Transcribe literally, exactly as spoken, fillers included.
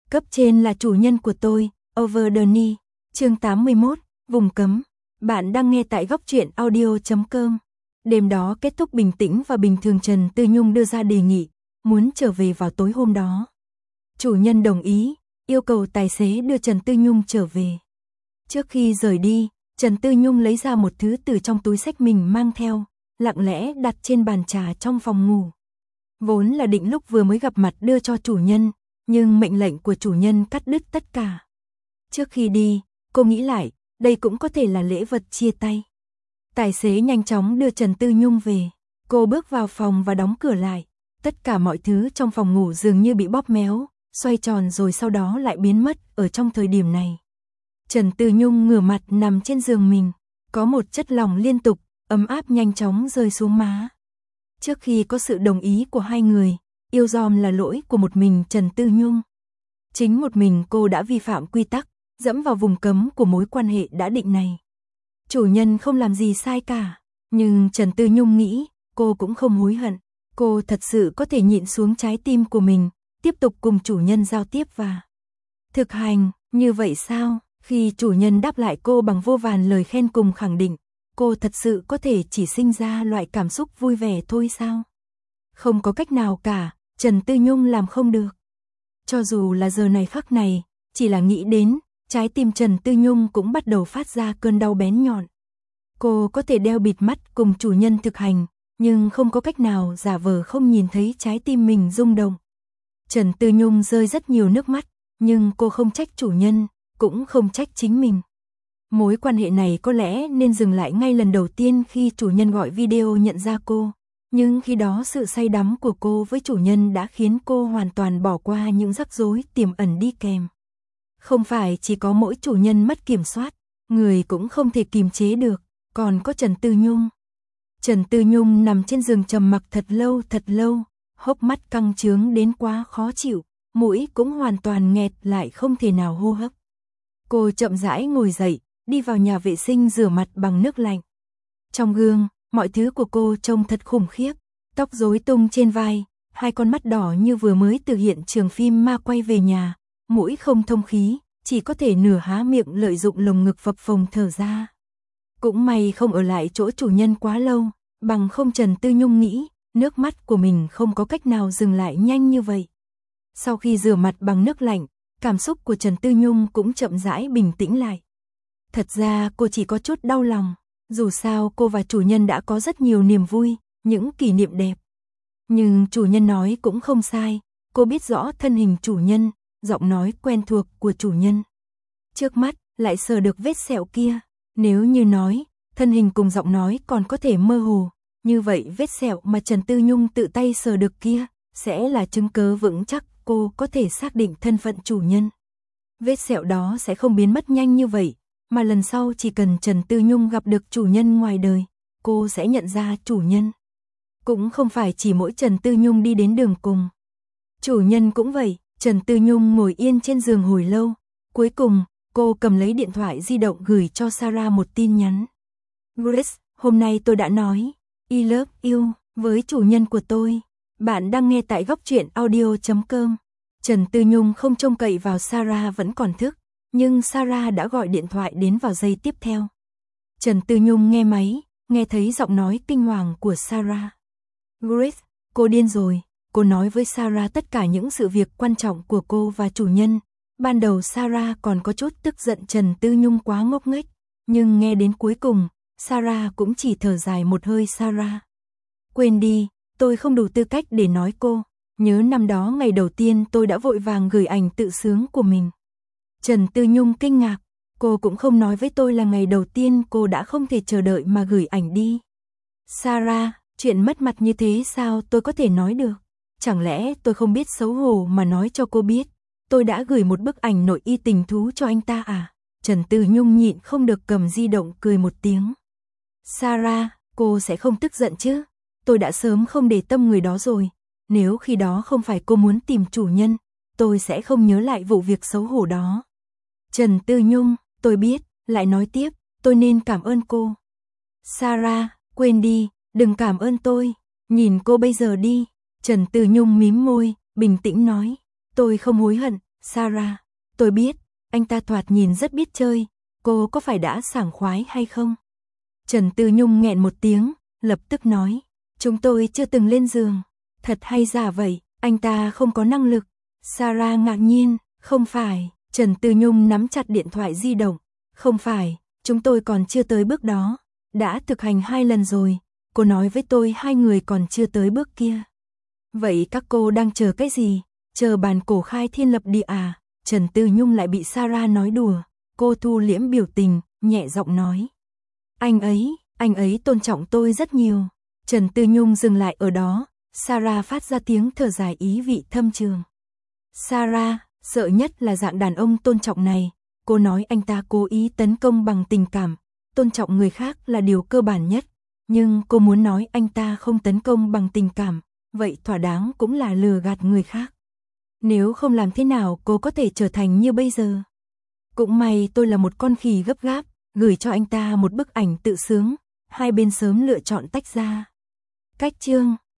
Cấp trên là chủ nhân của tôi, Over the Knee, chương tám mươi mốt, vùng cấm. Bạn đang nghe tại góc truyện audio chấm com. Đêm đó kết thúc bình tĩnh và bình thường, Trần Tư Nhung đưa ra đề nghị, muốn trở về vào tối hôm đó. Chủ nhân đồng ý, yêu cầu tài xế đưa Trần Tư Nhung trở về. Trước khi rời đi, Trần Tư Nhung lấy ra một thứ từ trong túi xách mình mang theo, lặng lẽ đặt trên bàn trà trong phòng ngủ. Vốn là định lúc vừa mới gặp mặt đưa cho chủ nhân, nhưng mệnh lệnh của chủ nhân cắt đứt tất cả. Trước khi đi, cô nghĩ lại, đây cũng có thể là lễ vật chia tay. Tài xế nhanh chóng đưa Trần Tư Nhung về. Cô bước vào phòng và đóng cửa lại. Tất cả mọi thứ trong phòng ngủ dường như bị bóp méo, xoay tròn rồi sau đó lại biến mất ở trong thời điểm này. Trần Tư Nhung ngửa mặt nằm trên giường mình. Có một chất lỏng liên tục, ấm áp nhanh chóng rơi xuống má. Trước khi có sự đồng ý của hai người, yêu dòm là lỗi của một mình Trần Tư Nhung. Chính một mình cô đã vi phạm quy tắc, dẫm vào vùng cấm của mối quan hệ đã định này. Chủ nhân không làm gì sai cả, nhưng Trần Tư Nhung nghĩ, cô cũng không hối hận. Cô thật sự có thể nhịn xuống trái tim của mình, tiếp tục cùng chủ nhân giao tiếp và thực hành, như vậy sao? Khi chủ nhân đáp lại cô bằng vô vàn lời khen cùng khẳng định, cô thật sự có thể chỉ sinh ra loại cảm xúc vui vẻ thôi sao? Không có cách nào cả, Trần Tư Nhung làm không được. Cho dù là giờ này khắc này, chỉ là nghĩ đến, trái tim Trần Tư Nhung cũng bắt đầu phát ra cơn đau bén nhọn. Cô có thể đeo bịt mắt cùng chủ nhân thực hành, nhưng không có cách nào giả vờ không nhìn thấy trái tim mình rung động. Trần Tư Nhung rơi rất nhiều nước mắt, nhưng cô không trách chủ nhân, cũng không trách chính mình. Mối quan hệ này có lẽ nên dừng lại ngay lần đầu tiên khi chủ nhân gọi video nhận ra cô. Nhưng khi đó sự say đắm của cô với chủ nhân đã khiến cô hoàn toàn bỏ qua những rắc rối tiềm ẩn đi kèm. Không phải chỉ có mỗi chủ nhân mất kiểm soát, người cũng không thể kiềm chế được, còn có Trần Tư Nhung. Trần Tư Nhung nằm trên giường trầm mặc thật lâu thật lâu, hốc mắt căng trướng đến quá khó chịu, mũi cũng hoàn toàn nghẹt lại không thể nào hô hấp. Cô chậm rãi ngồi dậy, đi vào nhà vệ sinh rửa mặt bằng nước lạnh. Trong gương, mọi thứ của cô trông thật khủng khiếp, tóc rối tung trên vai, hai con mắt đỏ như vừa mới từ hiện trường phim ma quay về nhà, mũi không thông khí, chỉ có thể nửa há miệng lợi dụng lồng ngực phập phồng thở ra. Cũng may không ở lại chỗ chủ nhân quá lâu, bằng không Trần Tư Nhung nghĩ, nước mắt của mình không có cách nào dừng lại nhanh như vậy. Sau khi rửa mặt bằng nước lạnh, cảm xúc của Trần Tư Nhung cũng chậm rãi bình tĩnh lại. Thật ra cô chỉ có chút đau lòng, dù sao cô và chủ nhân đã có rất nhiều niềm vui, những kỷ niệm đẹp. Nhưng chủ nhân nói cũng không sai, cô biết rõ thân hình chủ nhân, giọng nói quen thuộc của chủ nhân. Trước mắt, lại sờ được vết sẹo kia, nếu như nói, thân hình cùng giọng nói còn có thể mơ hồ, như vậy vết sẹo mà Trần Tư Nhung tự tay sờ được kia, sẽ là chứng cớ vững chắc cô có thể xác định thân phận chủ nhân. Vết sẹo đó sẽ không biến mất nhanh như vậy, mà lần sau chỉ cần Trần Tư Nhung gặp được chủ nhân ngoài đời, cô sẽ nhận ra chủ nhân. Cũng không phải chỉ mỗi Trần Tư Nhung đi đến đường cùng. Chủ nhân cũng vậy, Trần Tư Nhung ngồi yên trên giường hồi lâu. Cuối cùng, cô cầm lấy điện thoại di động gửi cho Sarah một tin nhắn. Grace, hôm nay tôi đã nói, I love you, với chủ nhân của tôi. Bạn đang nghe tại góc truyện audio chấm com. Trần Tư Nhung không trông cậy vào Sarah vẫn còn thức, nhưng Sarah đã gọi điện thoại đến vào giây tiếp theo. Trần Tư Nhung nghe máy, nghe thấy giọng nói kinh hoàng của Sarah. Grace, cô điên rồi, cô nói với Sarah tất cả những sự việc quan trọng của cô và chủ nhân. Ban đầu Sarah còn có chút tức giận Trần Tư Nhung quá ngốc nghếch, nhưng nghe đến cuối cùng, Sarah cũng chỉ thở dài một hơi. Sarah, quên đi, tôi không đủ tư cách để nói cô. Nhớ năm đó ngày đầu tiên tôi đã vội vàng gửi ảnh tự sướng của mình. Trần Tư Nhung kinh ngạc, cô cũng không nói với tôi là ngày đầu tiên cô đã không thể chờ đợi mà gửi ảnh đi. Sarah, chuyện mất mặt như thế sao tôi có thể nói được? Chẳng lẽ tôi không biết xấu hổ mà nói cho cô biết, tôi đã gửi một bức ảnh nội y tình thú cho anh ta à? Trần Tư Nhung nhịn không được cầm di động cười một tiếng. Sarah, cô sẽ không tức giận chứ? Tôi đã sớm không để tâm người đó rồi. Nếu khi đó không phải cô muốn tìm chủ nhân, tôi sẽ không nhớ lại vụ việc xấu hổ đó. Trần Tư Nhung, tôi biết, lại nói tiếp, tôi nên cảm ơn cô. Sarah, quên đi, đừng cảm ơn tôi, nhìn cô bây giờ đi. Trần Tư Nhung mím môi, bình tĩnh nói, tôi không hối hận, Sarah, tôi biết, anh ta thoạt nhìn rất biết chơi, cô có phải đã sảng khoái hay không? Trần Tư Nhung nghẹn một tiếng, lập tức nói, chúng tôi chưa từng lên giường. Thật hay giả vậy, anh ta không có năng lực. Sarah ngạc nhiên, không phải, Trần Tư Nhung nắm chặt điện thoại di động, không phải, chúng tôi còn chưa tới bước đó, đã thực hành hai lần rồi, cô nói với tôi hai người còn chưa tới bước kia. Vậy các cô đang chờ cái gì? Chờ bàn cổ khai thiên lập địa à? Trần Tư Nhung lại bị Sarah nói đùa, cô thu liễm biểu tình, nhẹ giọng nói. Anh ấy, anh ấy tôn trọng tôi rất nhiều. Trần Tư Nhung dừng lại ở đó, Sarah phát ra tiếng thở dài ý vị thâm trường. Sarah, sợ nhất là dạng đàn ông tôn trọng này, cô nói anh ta cố ý tấn công bằng tình cảm, tôn trọng người khác là điều cơ bản nhất, nhưng cô muốn nói anh ta không tấn công bằng tình cảm, vậy thỏa đáng cũng là lừa gạt người khác. Nếu không làm thế nào cô có thể trở thành như bây giờ? Cũng may tôi là một con khỉ gấp gáp, gửi cho anh ta một bức ảnh tự sướng, hai bên sớm lựa chọn tách ra. Cách chương